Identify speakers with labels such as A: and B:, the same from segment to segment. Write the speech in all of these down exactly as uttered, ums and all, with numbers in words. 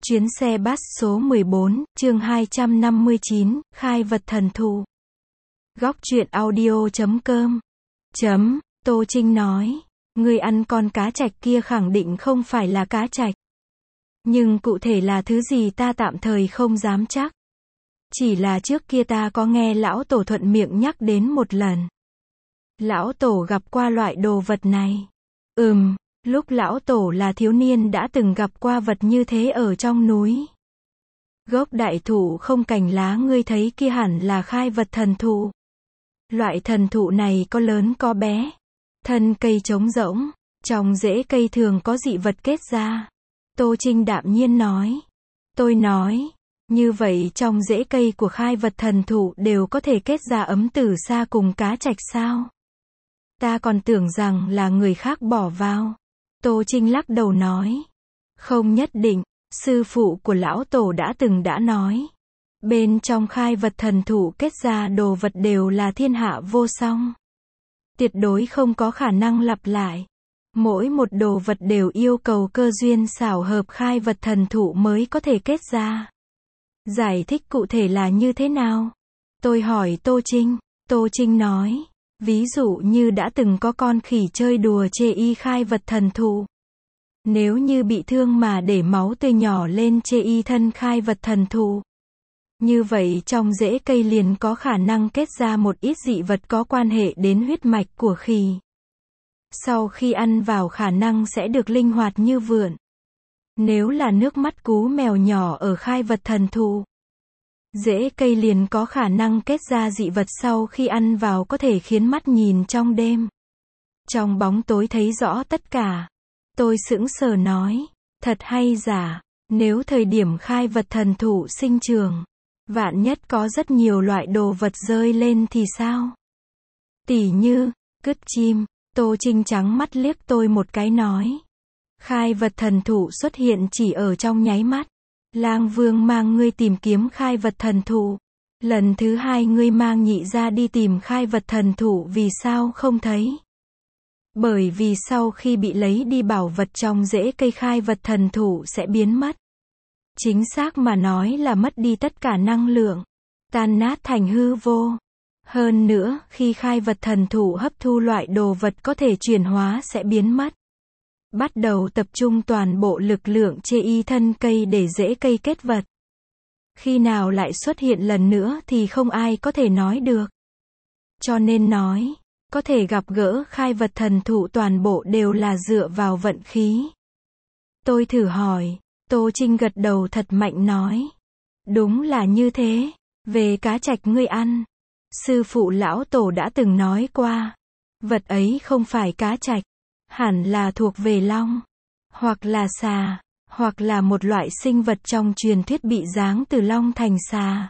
A: Chuyến xe bus số mười bốn, chương hai trăm năm mươi chín, khai vật thần thụ. Góc truyện audio chấm com. Chấm, Tô Trinh nói, người ăn con cá trạch kia khẳng định không phải là cá trạch. Nhưng cụ thể là thứ gì ta tạm thời không dám chắc. Chỉ là trước kia ta có nghe lão tổ thuận miệng nhắc đến một lần. Lão tổ gặp qua loại đồ vật này. Ừm. Lúc lão tổ là thiếu niên đã từng gặp qua vật như thế ở trong núi. Gốc đại thụ không cành lá ngươi thấy kia hẳn là khai vật thần thụ. Loại thần thụ này có lớn có bé. Thân cây trống rỗng, trong rễ cây thường có dị vật kết ra. Tô Trinh đạm nhiên nói. Tôi nói, như vậy trong rễ cây của khai vật thần thụ đều có thể kết ra ấm tử sa cùng cá trạch sao? Ta còn tưởng rằng là người khác bỏ vào. Tô Trinh lắc đầu nói. Không nhất định, sư phụ của lão tổ đã từng đã nói. Bên trong khai vật thần thụ kết ra đồ vật đều là thiên hạ vô song. Tuyệt đối không có khả năng lặp lại. Mỗi một đồ vật đều yêu cầu cơ duyên xảo hợp khai vật thần thụ mới có thể kết ra. Giải thích cụ thể là như thế nào? Tôi hỏi Tô Trinh. Tô Trinh nói. Ví dụ như đã từng có con khỉ chơi đùa chê y khai vật thần thụ. Nếu như bị thương mà để máu tươi nhỏ lên chê y thân khai vật thần thụ. Như vậy trong rễ cây liền có khả năng kết ra một ít dị vật có quan hệ đến huyết mạch của khỉ. Sau khi ăn vào khả năng sẽ được linh hoạt như vượn. Nếu là nước mắt cú mèo nhỏ ở khai vật thần thụ. Rễ cây liền có khả năng kết ra dị vật sau khi ăn vào có thể khiến mắt nhìn trong đêm. Trong bóng tối thấy rõ tất cả. Tôi sững sờ nói, thật hay giả, nếu thời điểm khai vật thần thụ sinh trưởng, vạn nhất có rất nhiều loại đồ vật rơi lên thì sao? Tỉ như, cứt chim, Tô Trinh trắng mắt liếc tôi một cái nói. Khai vật thần thụ xuất hiện chỉ ở trong nháy mắt. Lang Vương mang ngươi tìm kiếm khai vật thần thụ. Lần thứ hai ngươi mang nhị ra đi tìm khai vật thần thụ vì sao không thấy? Bởi vì sau khi bị lấy đi bảo vật trong rễ cây khai vật thần thụ sẽ biến mất. Chính xác mà nói là mất đi tất cả năng lượng. Tan nát thành hư vô. Hơn nữa, khi khai vật thần thụ hấp thu loại đồ vật có thể chuyển hóa sẽ biến mất. Bắt đầu tập trung toàn bộ lực lượng chê y thân cây để rễ cây kết vật. Khi nào lại xuất hiện lần nữa thì không ai có thể nói được. Cho nên nói, có thể gặp gỡ khai vật thần thụ toàn bộ đều là dựa vào vận khí. Tôi thử hỏi, Tô Trinh gật đầu thật mạnh nói. Đúng là như thế, về cá trạch ngươi ăn. Sư phụ lão tổ đã từng nói qua. Vật ấy không phải cá trạch. Hẳn là thuộc về long, hoặc là xà, hoặc là một loại sinh vật trong truyền thuyết bị giáng từ long thành xà.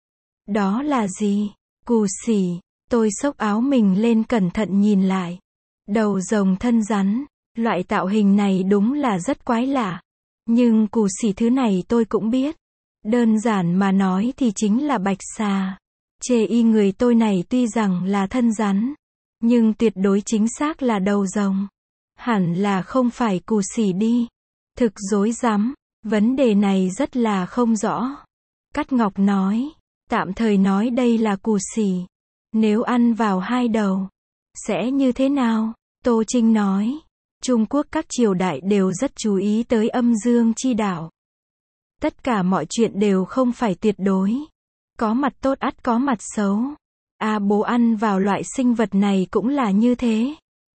A: Đó là gì? Cù xỉ. Tôi xốc áo mình lên cẩn thận nhìn lại. Đầu rồng thân rắn, loại tạo hình này đúng là rất quái lạ. Nhưng cù xỉ thứ này tôi cũng biết. Đơn giản mà nói thì chính là bạch xà. Chê y người tôi này tuy rằng là thân rắn, nhưng tuyệt đối chính xác là đầu rồng. Hẳn là không phải cù xỉ đi. Thực rối rắm, vấn đề này rất là không rõ. Cát Ngọc nói, tạm thời nói đây là cù xỉ. Nếu ăn vào hai đầu, sẽ như thế nào? Tô Trinh nói, Trung Quốc các triều đại đều rất chú ý tới âm dương chi đạo. Tất cả mọi chuyện đều không phải tuyệt đối. Có mặt tốt ắt có mặt xấu. A bố ăn vào loại sinh vật này cũng là như thế.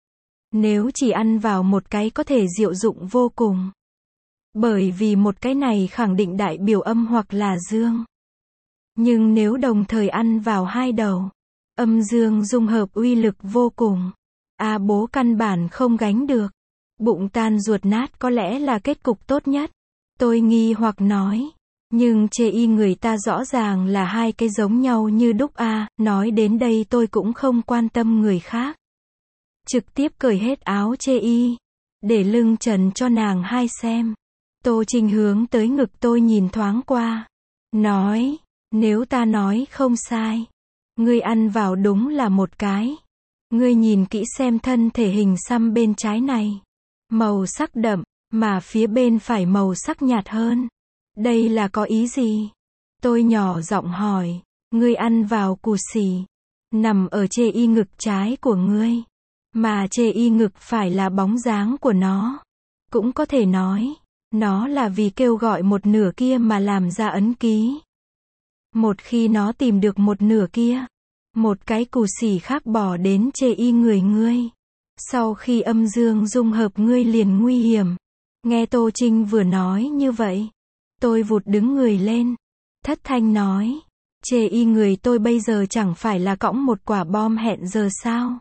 A: Nếu chỉ ăn vào một cái có thể diệu dụng vô cùng. Bởi vì một cái này khẳng định đại biểu âm hoặc là dương. Nhưng nếu đồng thời ăn vào hai đầu, âm dương dung hợp uy lực vô cùng. A bố căn bản không gánh được. Bụng tan ruột nát có lẽ là kết cục tốt nhất. Tôi nghi hoặc nói. Nhưng chê y người ta rõ ràng là hai cái giống nhau như đúc a. Nói đến đây tôi cũng không quan tâm người khác. Trực tiếp cởi hết áo chê y. Để lưng trần cho nàng hai xem. Tô Trinh hướng tới ngực tôi nhìn thoáng qua. Nói, nếu ta nói không sai. Ngươi ăn vào đúng là một cái. Ngươi nhìn kỹ xem thân thể hình xăm bên trái này. Màu sắc đậm, mà phía bên phải màu sắc nhạt hơn. Đây là có ý gì? Tôi nhỏ giọng hỏi. Ngươi ăn vào cù xỉ. Nằm ở chê y ngực trái của ngươi. Mà chê y ngực phải là bóng dáng của nó. Cũng có thể nói, nó là vì kêu gọi một nửa kia mà làm ra ấn ký. Một khi nó tìm được một nửa kia, một cái cù xỉ khác bỏ đến chê y người ngươi. Sau khi âm dương dung hợp ngươi liền nguy hiểm. Nghe Tô Trinh vừa nói như vậy, tôi vụt đứng người lên. Thất thanh nói, chê y người tôi bây giờ chẳng phải là cõng một quả bom hẹn giờ sao?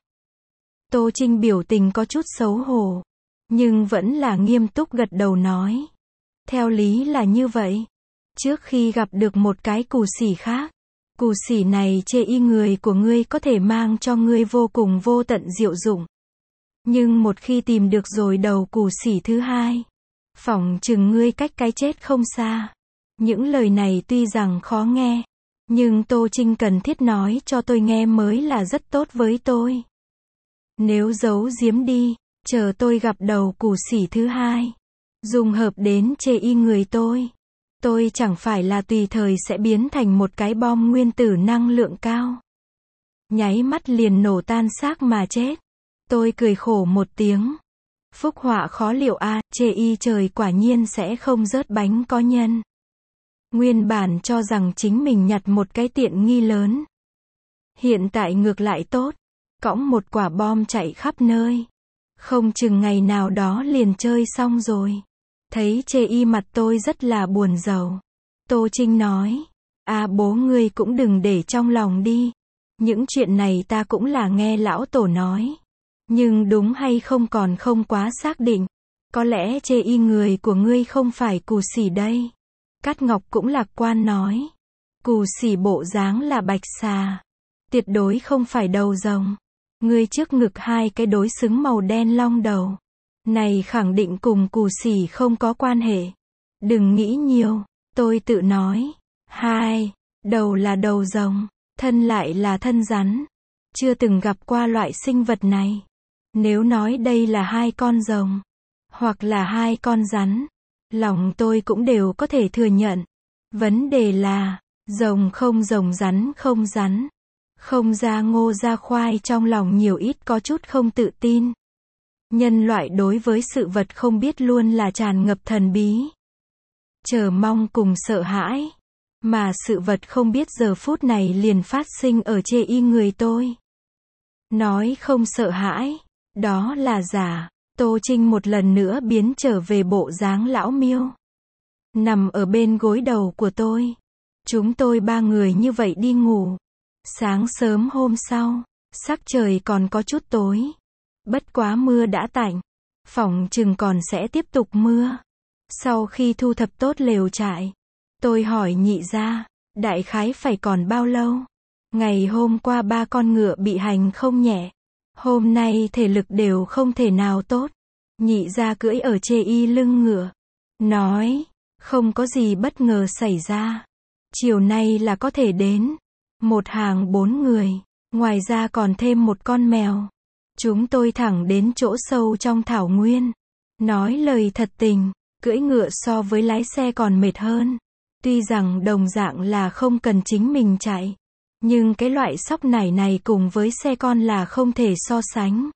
A: Tô Trinh biểu tình có chút xấu hổ, nhưng vẫn là nghiêm túc gật đầu nói. Theo lý là như vậy. Trước khi gặp được một cái cù xỉ khác, cù xỉ này chê y người của ngươi có thể mang cho ngươi vô cùng vô tận diệu dụng. Nhưng một khi tìm được rồi đầu cù xỉ thứ hai, phỏng chừng ngươi cách cái chết không xa. Những lời này tuy rằng khó nghe, nhưng Tô Trinh cần thiết nói cho tôi nghe mới là rất tốt với tôi. Nếu giấu giếm đi, chờ tôi gặp đầu cù xỉ thứ hai, dùng hợp đến chê y người tôi, tôi chẳng phải là tùy thời sẽ biến thành một cái bom nguyên tử năng lượng cao. Nháy mắt liền nổ tan xác mà chết. Tôi cười khổ một tiếng. Phúc họa khó liệu a, à, chê y trời quả nhiên sẽ không rớt bánh có nhân. Nguyên bản cho rằng chính mình nhặt một cái tiện nghi lớn. Hiện tại ngược lại tốt, cõng một quả bom chạy khắp nơi. Không chừng ngày nào đó liền chơi xong rồi. Thấy chê y mặt tôi rất là buồn rầu. Tô Trinh nói, à bố ngươi cũng đừng để trong lòng đi. Những chuyện này ta cũng là nghe lão tổ nói. Nhưng đúng hay không còn không quá xác định. Có lẽ chê y người của ngươi không phải cù xỉ đây. Cát Ngọc cũng lạc quan nói. Cù xỉ bộ dáng là bạch xà. Tuyệt đối không phải đầu rồng. Ngươi trước ngực hai cái đối xứng màu đen long đầu. Này khẳng định cùng cù xỉ không có quan hệ. Đừng nghĩ nhiều, tôi tự nói. Hai, đầu là đầu rồng, thân lại là thân rắn. Chưa từng gặp qua loại sinh vật này. Nếu nói đây là hai con rồng, hoặc là hai con rắn, lòng tôi cũng đều có thể thừa nhận. Vấn đề là, rồng không rồng rắn không rắn. Không ra ngô ra khoai trong lòng nhiều ít có chút không tự tin. Nhân loại đối với sự vật không biết luôn là tràn ngập thần bí. Chờ mong cùng sợ hãi. Mà sự vật không biết giờ phút này liền phát sinh ở chê y người tôi. Nói không sợ hãi, đó là giả. Tô Trinh một lần nữa biến trở về bộ dáng lão miêu. Nằm ở bên gối đầu của tôi. Chúng tôi ba người như vậy đi ngủ. Sáng sớm hôm sau, sắc trời còn có chút tối. Bất quá mưa đã tạnh. Phỏng chừng còn sẽ tiếp tục mưa. Sau khi thu thập tốt lều trại, tôi hỏi nhị gia, đại khái phải còn bao lâu? Ngày hôm qua ba con ngựa bị hành không nhẹ. Hôm nay thể lực đều không thể nào tốt. Nhị gia cưỡi ở chê y lưng ngựa. Nói, không có gì bất ngờ xảy ra. Chiều nay là có thể đến. Một hàng bốn người. Ngoài ra còn thêm một con mèo. Chúng tôi thẳng đến chỗ sâu trong thảo nguyên. Nói lời thật tình, cưỡi ngựa so với lái xe còn mệt hơn. Tuy rằng đồng dạng là không cần chính mình chạy. Nhưng cái loại sóc nải này cùng với xe con là không thể so sánh.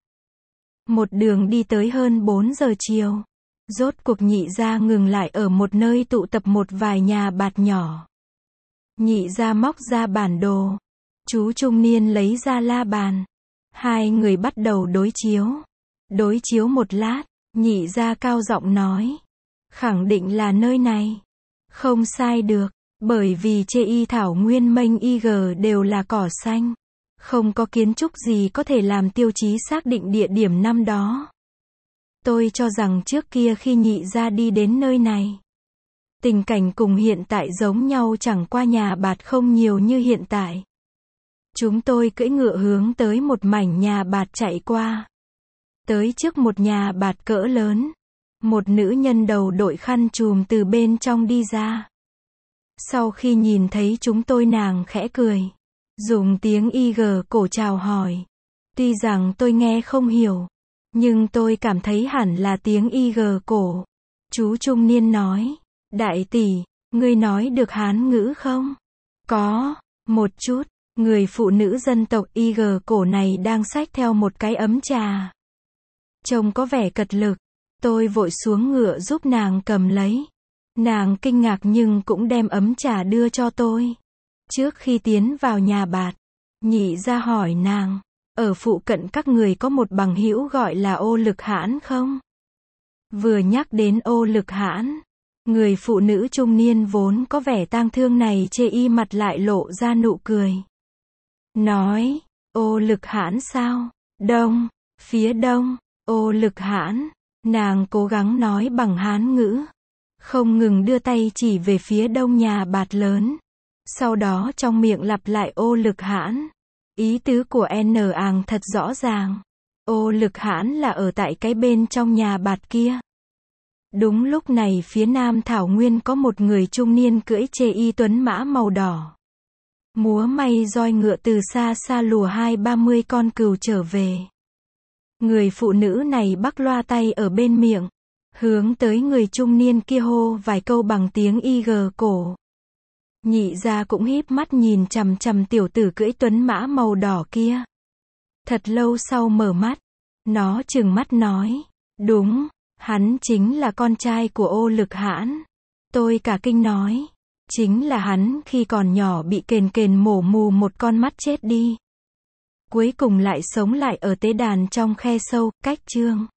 A: Một đường đi tới hơn bốn giờ chiều. Rốt cuộc nhị gia ngừng lại ở một nơi tụ tập một vài nhà bạt nhỏ. Nhị gia móc ra bản đồ. Chú trung niên lấy ra la bàn. Hai người bắt đầu đối chiếu. Đối chiếu một lát, nhị gia cao giọng nói. Khẳng định là nơi này. Không sai được, bởi vì chê y thảo nguyên mênh y gờ đều là cỏ xanh. Không có kiến trúc gì có thể làm tiêu chí xác định địa điểm năm đó. Tôi cho rằng trước kia khi nhị gia đi đến nơi này, tình cảnh cùng hiện tại giống nhau, chẳng qua nhà bạt không nhiều như hiện tại. Chúng tôi cưỡi ngựa hướng tới một mảnh nhà bạt chạy qua. Tới trước một nhà bạt cỡ lớn. Một nữ nhân đầu đội khăn trùm từ bên trong đi ra. Sau khi nhìn thấy chúng tôi nàng khẽ cười. Dùng tiếng y gờ cổ chào hỏi. Tuy rằng tôi nghe không hiểu. Nhưng tôi cảm thấy hẳn là tiếng y gờ cổ. Chú trung niên nói. Đại tỷ, Ngươi nói được Hán ngữ không? Có, một chút. Người phụ nữ dân tộc i giê cổ này đang xách theo một cái ấm trà. Trông có vẻ cật lực. Tôi vội xuống ngựa giúp nàng cầm lấy. Nàng kinh ngạc nhưng cũng đem ấm trà đưa cho tôi. Trước khi tiến vào nhà bạt, Nhị gia hỏi nàng, ở phụ cận các người có một bằng hữu gọi là Ô Lực Hãn không? Vừa nhắc đến Ô Lực Hãn, người phụ nữ trung niên vốn có vẻ tang thương này chê y mặt lại lộ ra nụ cười. Nói, Ô Lực Hãn sao? Đông, phía đông, Ô Lực Hãn. Nàng cố gắng nói bằng Hán ngữ, không ngừng đưa tay chỉ về phía đông nhà bạt lớn. Sau đó trong miệng lặp lại Ô Lực Hãn. Ý tứ của N àng thật rõ ràng. Ô Lực Hãn là ở tại cái bên trong nhà bạt kia. Đúng lúc này phía nam thảo nguyên có một người trung niên cưỡi chê y tuấn mã màu đỏ. Múa may roi ngựa từ xa xa lùa hai ba mươi con cừu trở về. Người phụ nữ này bắc loa tay ở bên miệng, hướng tới người trung niên kia hô vài câu bằng tiếng i giê cổ. Nhị gia cũng híp mắt nhìn chằm chằm tiểu tử cưỡi tuấn mã màu đỏ kia. Thật lâu sau mở mắt, nó trừng mắt nói, đúng, hắn chính là con trai của Ô Lực Hãn. Tôi cả kinh nói, chính là hắn khi còn nhỏ bị kền kền mổ mù một con mắt chết đi. Cuối cùng lại sống lại ở tế đàn trong khe sâu, cách chương.